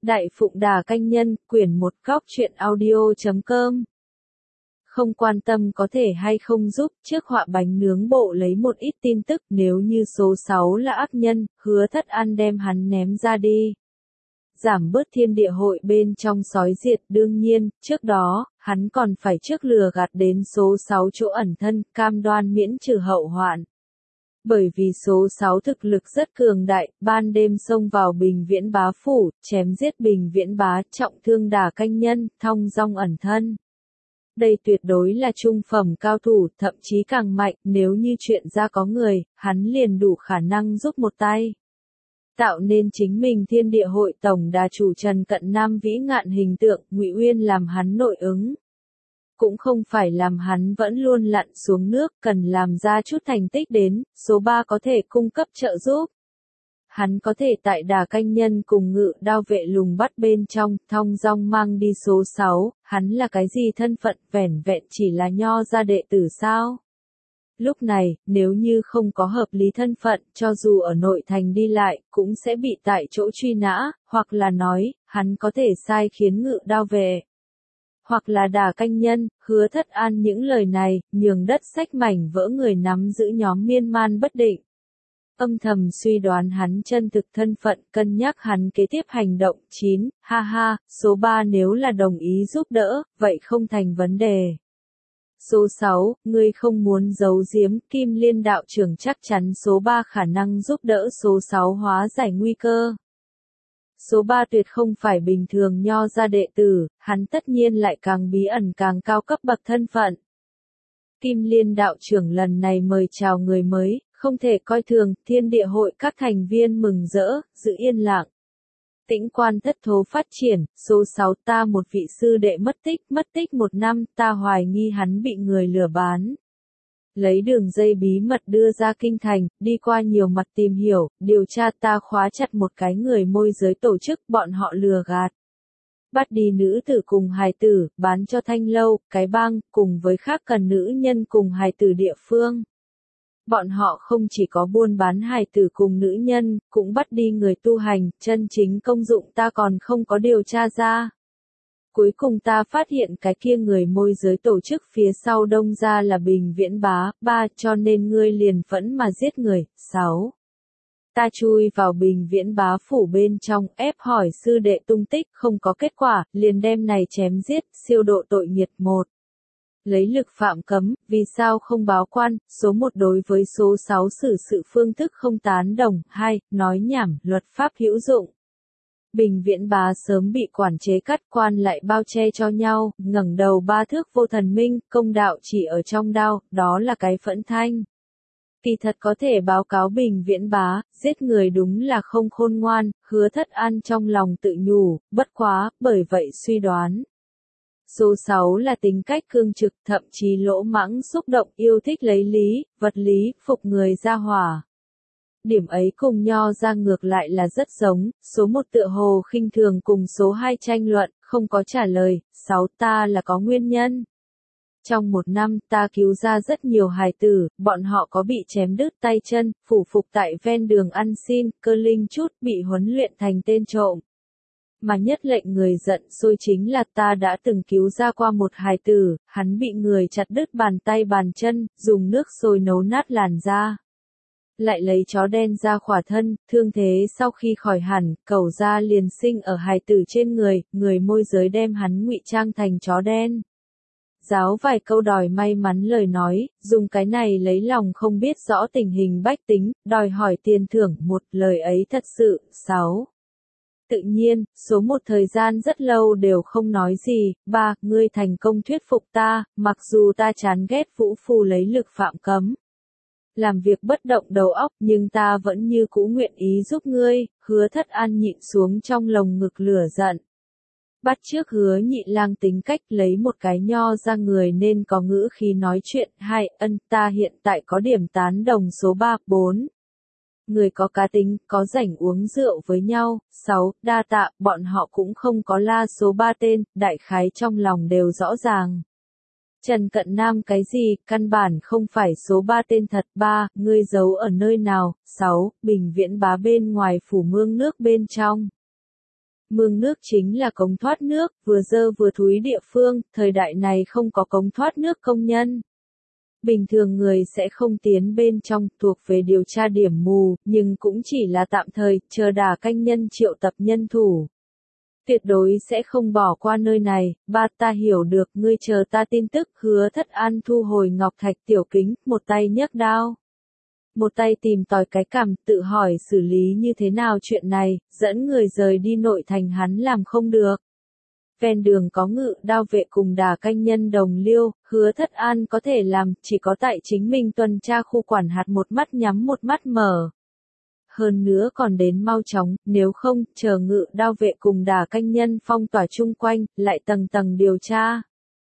Đại Phụng Đà Canh Nhân, quyển 1 góc truyện audio.com. Không quan tâm có thể hay không giúp, trước họa bánh nướng bộ lấy một ít tin tức, nếu như số 6 là ác nhân, Hứa Thất An đem hắn ném ra đi. Giảm bớt thiên địa hội bên trong sói diệt, đương nhiên, trước đó, hắn còn phải trước lừa gạt đến số 6 chỗ ẩn thân, cam đoan miễn trừ hậu hoạn. Bởi vì số 6 thực lực rất cường đại, ban đêm xông vào Bình Viễn Bá phủ, chém giết Bình Viễn Bá, trọng thương Đà Canh Nhân, thong dong ẩn thân. Đây tuyệt đối là trung phẩm cao thủ, thậm chí càng mạnh, nếu như chuyện ra có người, hắn liền đủ khả năng giúp một tay. Tạo nên chính mình thiên địa hội tổng đà chủ Trần Cận Nam vĩ ngạn hình tượng, Ngụy Uyên làm hắn nội ứng. Cũng không phải làm hắn vẫn luôn lặn xuống nước, cần làm ra chút thành tích đến, số 3 có thể cung cấp trợ giúp. Hắn có thể tại Đà Canh Nhân cùng Ngự Đao vệ lùng bắt bên trong, thong dong mang đi số 6, hắn là cái gì thân phận, vẻn vẹn chỉ là nho gia đệ tử sao? Lúc này, nếu như không có hợp lý thân phận, cho dù ở nội thành đi lại, cũng sẽ bị tại chỗ truy nã, hoặc là nói, hắn có thể sai khiến Ngự Đao vệ. Hoặc là Đà Canh Nhân, Hứa Thất An những lời này, nhường đất xách mảnh vỡ người nắm giữ nhóm miên man bất định. Âm thầm suy đoán hắn chân thực thân phận, cân nhắc hắn kế tiếp hành động. 9, ha ha, số 3 nếu là đồng ý giúp đỡ, vậy không thành vấn đề. Số 6, ngươi không muốn giấu giếm, Kim Liên đạo trưởng chắc chắn số 3 khả năng giúp đỡ số 6 hóa giải nguy cơ. Số 3 tuyệt không phải bình thường nho gia đệ tử, hắn tất nhiên lại càng bí ẩn càng cao cấp bậc thân phận. Kim Liên đạo trưởng lần này mời chào người mới, không thể coi thường, thiên địa hội các thành viên mừng rỡ, giữ yên lặng. Tĩnh quan thất thố phát triển, số 6 ta một vị sư đệ mất tích 1 năm, ta hoài nghi hắn bị người lừa bán. Lấy đường dây bí mật đưa ra kinh thành, đi qua nhiều mặt tìm hiểu, điều tra ta khóa chặt một cái người môi giới tổ chức, bọn họ lừa gạt. Bắt đi nữ tử cùng hài tử, bán cho Thanh Lâu, cái bang, cùng với khác cần nữ nhân cùng hài tử địa phương. Bọn họ không chỉ có buôn bán hài tử cùng nữ nhân, cũng bắt đi người tu hành, chân chính công dụng ta còn không có điều tra ra. Cuối cùng ta phát hiện cái kia người môi giới tổ chức phía sau đông ra là Bình Viễn Bá, 3 cho nên ngươi liền phẫn mà giết người. 6. Ta chui vào Bình Viễn Bá phủ bên trong, ép hỏi sư đệ tung tích, không có kết quả, liền đem này chém giết, siêu độ tội nghiệt. 1. Lấy lực phạm cấm, vì sao không báo quan, số 1 đối với số 6 xử sự phương thức không tán đồng. 2. Nói nhảm, luật pháp hữu dụng. Bình Viễn Bá sớm bị quản chế cắt quan lại bao che cho nhau, ngẩng đầu 3 thước vô thần minh, công đạo chỉ ở trong đao, đó là cái phẫn thanh. Kỳ thật có thể báo cáo Bình Viễn Bá, giết người đúng là không khôn ngoan, Hứa Thất An trong lòng tự nhủ, bất quá, bởi vậy suy đoán. Số 6 là tính cách cương trực, thậm chí lỗ mãng xúc động, yêu thích lấy lý, vật lý, phục người ra hỏa. Điểm ấy cùng nho ra ngược lại là rất giống, số 1 tựa hồ khinh thường cùng số 2 tranh luận, không có trả lời. 6 ta là có nguyên nhân. Trong 1 năm ta cứu ra rất nhiều hài tử, bọn họ có bị chém đứt tay chân, phủ phục tại ven đường ăn xin, cơ linh chút, bị huấn luyện thành tên trộm. Mà nhất lệnh người giận sôi chính là ta đã từng cứu ra qua một hài tử, hắn bị người chặt đứt bàn tay bàn chân, dùng nước sôi nấu nát làn da. Lại lấy chó đen ra khỏa thân, thương thế sau khi khỏi hẳn, cẩu da liền sinh ở hài tử trên người, người môi giới đem hắn ngụy trang thành chó đen. Giáo vài câu đòi may mắn lời nói, dùng cái này lấy lòng không biết rõ tình hình bách tính, đòi hỏi tiền thưởng. 1 lời ấy thật sự. 6. Tự nhiên, số 1 thời gian rất lâu đều không nói gì. 3. Ngươi thành công thuyết phục ta, mặc dù ta chán ghét vũ phu lấy lực phạm cấm. Làm việc bất động đầu óc, nhưng ta vẫn như cũ nguyện ý giúp ngươi. Hứa Thất An nhịn xuống trong lồng ngực lửa giận. Bắt chước Hứa Nhị Lang tính cách, lấy một cái nho ra người nên có ngữ khí nói chuyện. 2. Ta hiện tại có điểm tán đồng số 3. 4. Người có cá tính, có rảnh uống rượu với nhau. 6. Đa tạ, bọn họ cũng không có la số 3 tên, đại khái trong lòng đều rõ ràng. Trần Cận Nam cái gì, căn bản không phải số 3 tên thật. 3. Ngươi giấu ở nơi nào? 6. Bình Viễn Bá bên ngoài phủ mương nước bên trong. Mương nước chính là cống thoát nước, vừa dơ vừa thúi địa phương, thời đại này không có cống thoát nước công nhân. Bình thường người sẽ không tiến bên trong, thuộc về điều tra điểm mù, nhưng cũng chỉ là tạm thời, chờ Đà Canh Nhân triệu tập nhân thủ. Tuyệt đối sẽ không bỏ qua nơi này, ba ta hiểu được, ngươi chờ ta tin tức. Hứa Thất An thu hồi ngọc thạch tiểu kính, một tay nhấc đao. Một tay tìm tòi cái cằm, tự hỏi xử lý như thế nào chuyện này, dẫn người rời đi nội thành hắn làm không được. Ven đường có ngự đao vệ cùng Đà Canh Nhân đồng liêu, Hứa Thất An có thể làm, chỉ có tại chính mình tuần tra khu quản hạt một mắt nhắm một mắt mở. Hơn nữa còn đến mau chóng, nếu không, chờ ngự đao vệ cùng Đà Canh Nhân phong tỏa chung quanh, lại tầng tầng điều tra.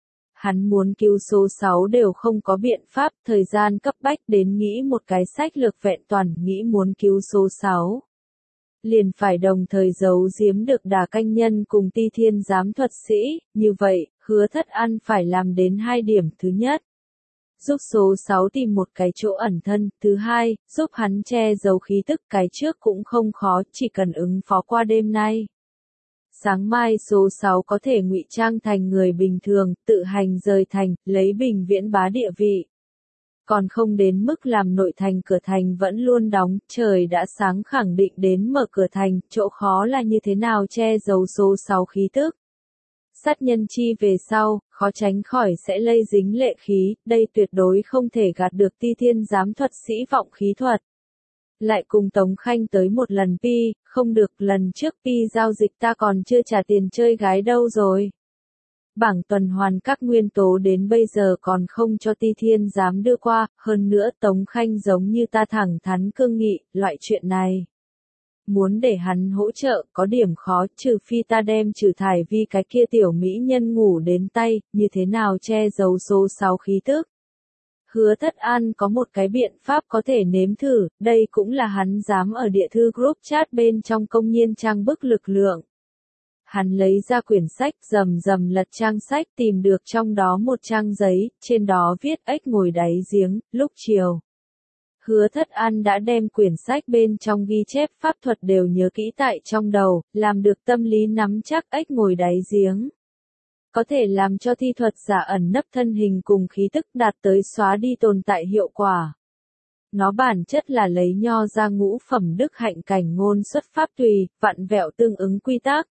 Hắn muốn cứu số 6 đều không có biện pháp, thời gian cấp bách đến nghĩ một cái sách lược vẹn toàn, nghĩ muốn cứu số 6. Liền phải đồng thời giấu giếm được Đà Canh Nhân cùng Ti Thiên giám thuật sĩ, như vậy, Hứa Thất An phải làm đến 2 điểm. Thứ nhất, giúp số 6 tìm một cái chỗ ẩn thân. Thứ hai, giúp hắn che giấu khí tức. Cái trước cũng không khó, chỉ cần ứng phó qua đêm nay. Sáng mai số 6 có thể ngụy trang thành người bình thường, tự hành rời thành, lấy Bình Viễn bá địa vị. Còn không đến mức làm nội thành cửa thành vẫn luôn đóng, trời đã sáng khẳng định đến mở cửa thành, chỗ khó là như thế nào che giấu số 6 khí tức. Sát nhân chi về sau, khó tránh khỏi sẽ lây dính lệ khí, đây tuyệt đối không thể gạt được Ti Thiên giám thuật sĩ vọng khí thuật. Lại cùng Tống Khanh tới một lần pi, không được, lần trước pi giao dịch ta còn chưa trả tiền chơi gái đâu rồi. Bảng tuần hoàn các nguyên tố đến bây giờ còn không cho Ti Thiên dám đưa qua, hơn nữa Tống Khanh giống như ta thẳng thắn cương nghị, loại chuyện này. Muốn để hắn hỗ trợ, có điểm khó, trừ phi ta đem Trừ Thải Vi cái kia tiểu mỹ nhân ngủ đến tay, như thế nào che giấu số 6 khí tức. Hứa Thất An có một cái biện pháp có thể nếm thử, đây cũng là hắn dám ở địa thư group chat bên trong công nhiên trang bức lực lượng. Hắn lấy ra quyển sách, rầm rầm lật trang sách, tìm được trong đó một trang giấy, trên đó viết ếch ngồi đáy giếng, lúc chiều. Hứa Thất An đã đem quyển sách bên trong ghi chép pháp thuật đều nhớ kỹ tại trong đầu, làm được tâm lý nắm chắc ếch ngồi đáy giếng. Có thể làm cho thi thuật giả ẩn nấp thân hình cùng khí tức đạt tới xóa đi tồn tại hiệu quả. Nó bản chất là lấy nho ra ngũ phẩm đức hạnh cảnh ngôn xuất pháp tùy, vặn vẹo tương ứng quy tắc.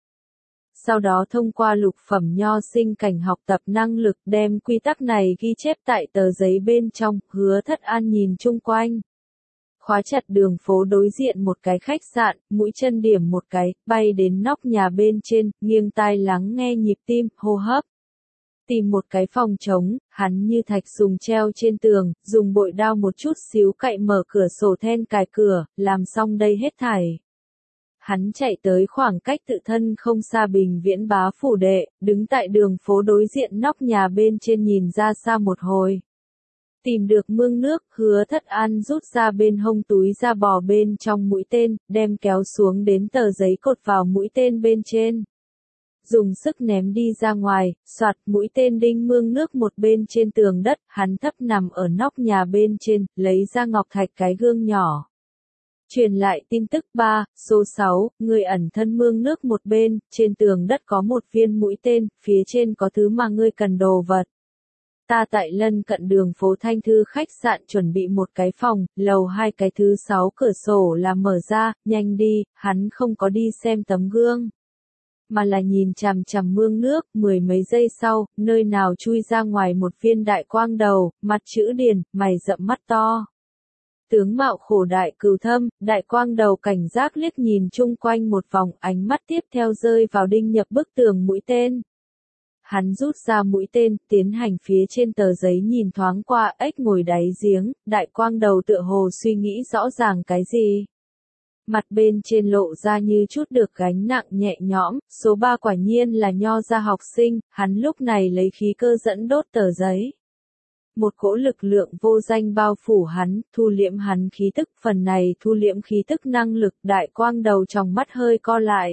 Sau đó thông qua lục phẩm nho sinh cảnh học tập năng lực đem quy tắc này ghi chép tại tờ giấy bên trong. Hứa Thất An nhìn chung quanh. Khóa chặt đường phố đối diện một cái khách sạn, mũi chân điểm một cái, bay đến nóc nhà bên trên, nghiêng tai lắng nghe nhịp tim, hô hấp. Tìm một cái phòng trống, hắn như thạch sùng treo trên tường, dùng bội đao một chút xíu cậy mở cửa sổ then cài cửa, làm xong đây hết thảy. Hắn chạy tới khoảng cách tự thân không xa Bình Viễn bá phủ đệ, đứng tại đường phố đối diện nóc nhà bên trên nhìn ra xa một hồi. Tìm được mương nước, Hứa Thất An rút ra bên hông túi ra bò bên trong mũi tên, đem kéo xuống đến tờ giấy cột vào mũi tên bên trên. Dùng sức ném đi ra ngoài, soạt, mũi tên đinh mương nước một bên trên tường đất, hắn thấp nằm ở nóc nhà bên trên, lấy ra ngọc thạch cái gương nhỏ. Truyền lại tin tức 3, số 6, người ẩn thân mương nước một bên, trên tường đất có một viên mũi tên, phía trên có thứ mà ngươi cần đồ vật. Ta tại lân cận đường phố Thanh Thư khách sạn chuẩn bị một cái phòng, lầu 2 cái thứ 6 cửa sổ là mở ra, nhanh đi, hắn không có đi xem tấm gương. Mà là nhìn chằm chằm mương nước, 10 mấy giây sau, nơi nào chui ra ngoài một viên đại quang đầu, mặt chữ điền, mày rậm mắt to. Tướng mạo khổ đại cừu thâm, đại quang đầu cảnh giác liếc nhìn chung quanh một vòng, ánh mắt tiếp theo rơi vào đinh nhập bức tường mũi tên. Hắn rút ra mũi tên, tiến hành phía trên tờ giấy nhìn thoáng qua, ếch ngồi đáy giếng, đại quang đầu tựa hồ suy nghĩ rõ ràng cái gì. Mặt bên trên lộ ra như chút được gánh nặng nhẹ nhõm, số 3 quả nhiên là nho gia học sinh, hắn lúc này lấy khí cơ dẫn đốt tờ giấy. Một cỗ lực lượng vô danh bao phủ hắn, thu liễm hắn khí tức, phần này thu liễm khí tức năng lực, đại quang đầu trong mắt hơi co lại.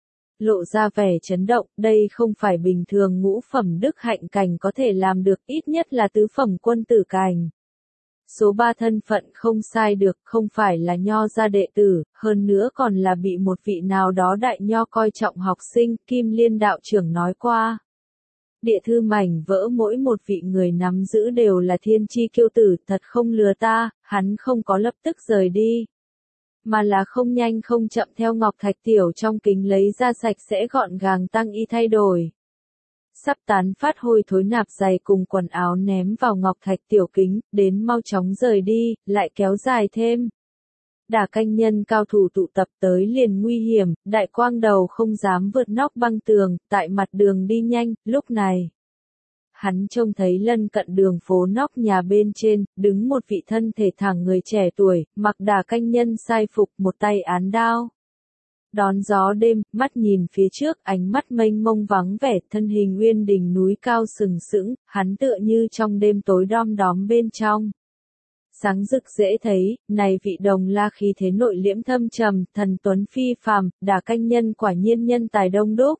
Lộ ra vẻ chấn động, đây không phải bình thường ngũ phẩm đức hạnh cảnh có thể làm được, ít nhất là tứ phẩm quân tử cảnh. Số 3 thân phận không sai được, không phải là nho gia đệ tử, hơn nữa còn là bị một vị nào đó đại nho coi trọng học sinh, Kim Liên đạo trưởng nói qua. Địa thư mảnh vỡ mỗi một vị người nắm giữ đều là thiên chi kiêu tử, thật không lừa ta, hắn không có lập tức rời đi. Mà là không nhanh không chậm theo ngọc thạch tiểu trong kính lấy ra sạch sẽ gọn gàng tăng y thay đổi. Sắp tán phát hôi thối nạp giày cùng quần áo ném vào ngọc thạch tiểu kính, đến mau chóng rời đi, lại kéo dài thêm. Đả canh nhân cao thủ tụ tập tới liền nguy hiểm, đại quang đầu không dám vượt nóc băng tường, tại mặt đường đi nhanh, lúc này. Hắn trông thấy lân cận đường phố nóc nhà bên trên, đứng một vị thân thể thẳng người trẻ tuổi, mặc đả canh nhân sai phục, một tay án đao. Đón gió đêm, mắt nhìn phía trước, ánh mắt mênh mông vắng vẻ, thân hình uyên đỉnh núi cao sừng sững, hắn tựa như trong đêm tối đom đóm bên trong. Sáng rực dễ thấy, này vị đồng la khí thế nội liễm thâm trầm, thần tuấn phi phàm, đả canh nhân quả nhiên nhân tài đông đúc.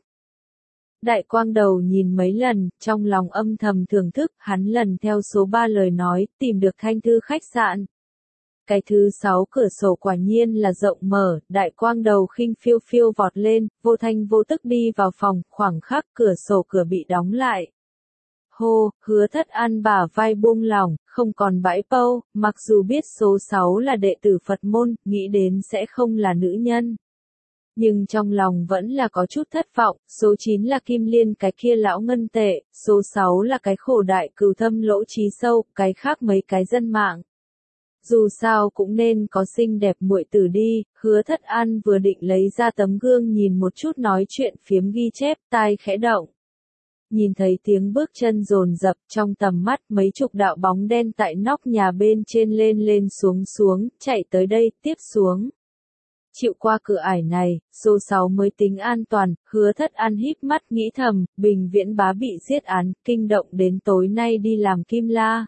Đại quang đầu nhìn mấy lần, trong lòng âm thầm thưởng thức, hắn lần theo số 3 lời nói, tìm được thanh thư khách sạn. Cái thứ 6 cửa sổ quả nhiên là rộng mở, đại quang đầu khinh phiêu phiêu vọt lên, vô thanh vô tức đi vào phòng, khoảng khắc cửa sổ cửa bị đóng lại. Hô, Hứa Thất An bả vai buông lỏng, không còn bãi pâu, mặc dù biết số 6 là đệ tử Phật môn, nghĩ đến sẽ không là nữ nhân. Nhưng trong lòng vẫn là có chút thất vọng, số 9 là Kim Liên cái kia lão ngân tệ, số 6 là cái khổ đại cừu thâm lỗ trí sâu, cái khác mấy cái dân mạng. Dù sao cũng nên có xinh đẹp muội tử đi, Hứa Thất An vừa định lấy ra tấm gương nhìn một chút nói chuyện phiếm ghi chép, tai khẽ động. Nhìn thấy tiếng bước chân dồn dập trong tầm mắt mấy chục đạo bóng đen tại nóc nhà bên trên lên lên xuống xuống, chạy tới đây, tiếp xuống. Chịu qua cửa ải này, số 6 mới tính an toàn, Hứa Thất An híp mắt nghĩ thầm, Bình Viễn Bá bị giết án, kinh động đến tối nay đi làm kim la.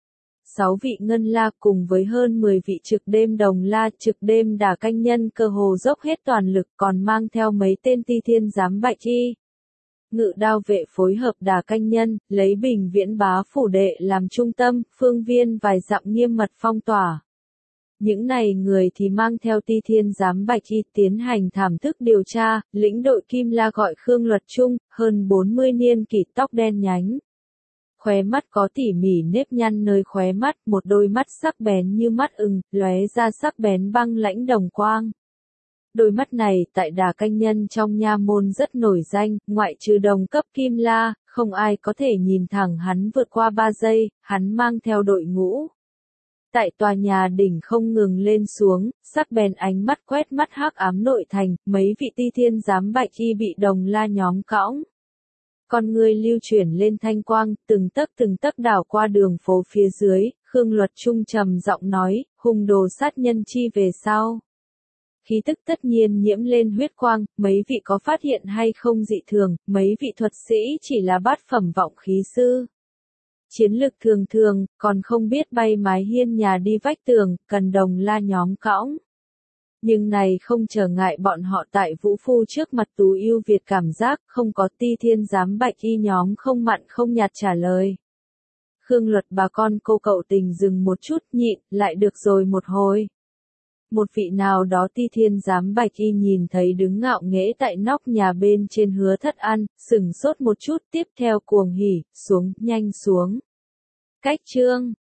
6 vị ngân la cùng với hơn 10 vị trực đêm đồng la trực đêm đả canh nhân cơ hồ dốc hết toàn lực còn mang theo mấy tên ti thiên giám bạch y. Ngự đao vệ phối hợp đả canh nhân, lấy Bình Viễn Bá phủ đệ làm trung tâm, phương viên vài dặm nghiêm mật phong tỏa. Những này người thì mang theo ti thiên giám bạch y tiến hành thảm thức điều tra, lĩnh đội kim la gọi Khương Luật Trung, hơn 40 niên kỷ tóc đen nhánh. Khóe mắt có tỉ mỉ nếp nhăn nơi khóe mắt, một đôi mắt sắc bén như mắt ưng, lóe ra sắc bén băng lãnh đồng quang. Đôi mắt này tại đà canh nhân trong nha môn rất nổi danh, ngoại trừ đồng cấp kim la, không ai có thể nhìn thẳng hắn vượt qua 3 giây, hắn mang theo đội ngũ. Tại tòa nhà đỉnh không ngừng lên xuống, sắc bén ánh mắt quét mắt hắc ám nội thành, mấy vị ti thiên giám bạch y bị đồng la nhóm cõng. Con người lưu chuyển lên thanh quang, từng tấc đảo qua đường phố phía dưới, Khương Luật Trung trầm giọng nói, hung đồ sát nhân chi về sau. Khí tức tất nhiên nhiễm lên huyết quang, mấy vị có phát hiện hay không dị thường, mấy vị thuật sĩ chỉ là bát phẩm vọng khí sư. Chiến lực thường thường, còn không biết bay mái hiên nhà đi vách tường, cần đồng la nhóm cõng. Nhưng này không trở ngại bọn họ tại vũ phu trước mặt Tú Yêu Việt cảm giác, không có ti thiên giám bạch y nhóm không mặn không nhạt trả lời. Khương Luật bà con cô cậu tình dừng một chút nhịn, lại được rồi một hồi. Một vị nào đó ti thiên giám bạch y nhìn thấy đứng ngạo nghễ tại nóc nhà bên trên Hứa Thất An, sừng sốt một chút tiếp theo cuồng hỉ, xuống, nhanh xuống. Cách chương